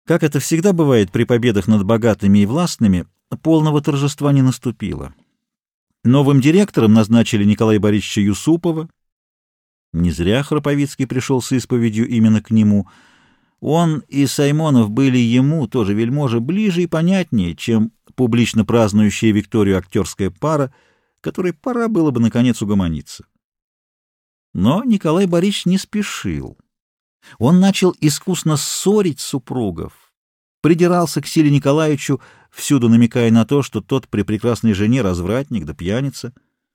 Как это всегда бывает при победах над богатыми и властными, полного торжества не наступило. Новым директором назначили Николая Борисовича Юсупова. Не зря Храповицкий пришел с исповедью именно к нему. Он и Саймонов были ему, тоже вельможа, ближе и понятнее, чем публично празднующая Викторию актерская пара, которой пора было бы, наконец, угомониться. Но Николай Борисович не спешил. Он начал искусно ссорить супругов, придирался к Силе Николаевичу, всюду намекая на то, что тот при прекрасной жене развратник да пьяница.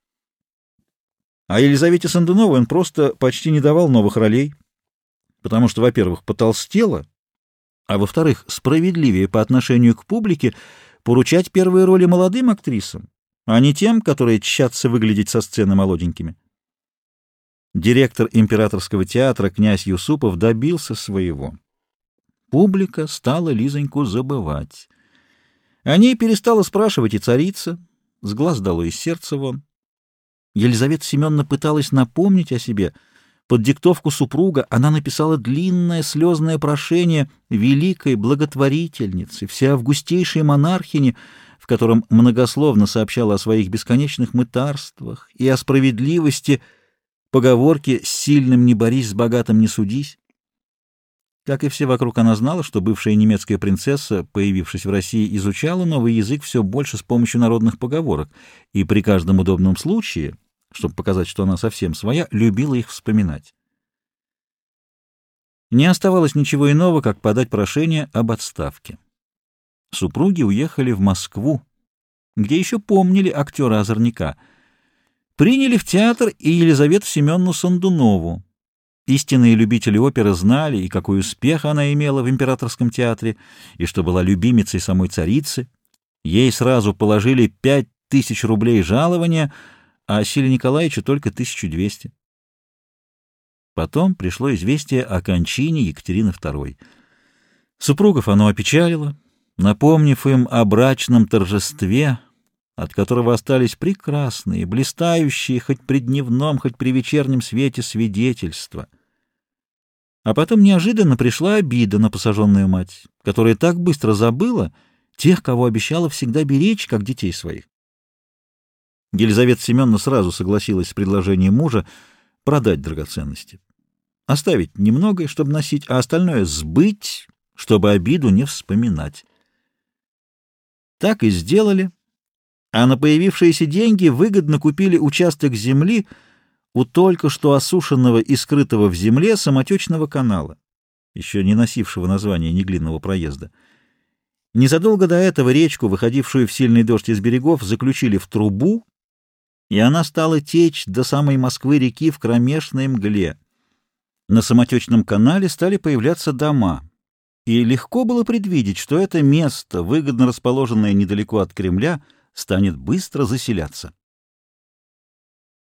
А Елизавете Сандуновой он просто почти не давал новых ролей, потому что, во-первых, потолстела, а во-вторых, справедливее по отношению к публике поручать первые роли молодым актрисам, а не тем, которые тщатся выглядеть со сцены молоденькими. Директор императорского театра князь Юсупов добился своего. Публика стала Лизоньку забывать. О ней перестала спрашивать и царица, с глаз дало из сердца вон. Елизавета Семеновна пыталась напомнить о себе. Под диктовку супруга она написала длинное слезное прошение великой благотворительницы, всеавгустейшей монархини, в котором многословно сообщала о своих бесконечных мытарствах и о справедливости поговорки «с сильным не борись, с богатым не судись». Как и все вокруг, она знала, что бывшая немецкая принцесса, появившись в России, изучала новый язык все больше с помощью народных поговорок и при каждом удобном случае, чтобы показать, что она совсем своя, любила их вспоминать. Не оставалось ничего иного, как подать прошение об отставке. Супруги уехали в Москву, где еще помнили актера-озорника. Приняли в театр и Елизавету Семеновну Сандунову. Истинные любители оперы знали, и какой успех она имела в императорском театре, и что была любимицей самой царицы. Ей сразу положили 5000 рублей жалования, а Силе Николаевичу только 1200. Потом пришло известие о кончине Екатерины II. Супругов оно опечалило, напомнив им о брачном торжестве, от которого остались прекрасные, блистающие хоть при дневном, хоть при вечернем свете свидетельства. А потом неожиданно пришла обида на посаженную мать, которая так быстро забыла тех, кого обещала всегда беречь, как детей своих. Елизавета Семеновна сразу согласилась с предложением мужа продать драгоценности, оставить немного, чтобы носить, а остальное сбыть, чтобы обиду не вспоминать. Так и сделали. А на появившиеся деньги выгодно купили участок земли у только что осушенного и скрытого в земле самотечного канала, еще не носившего названия Неглинного проезда. Незадолго до этого речку, выходившую в сильный дождь из берегов, заключили в трубу, и она стала течь до самой Москвы-реки в кромешной мгле. На самотечном канале стали появляться дома, и легко было предвидеть, что это место, выгодно расположенное недалеко от Кремля, станет быстро заселяться.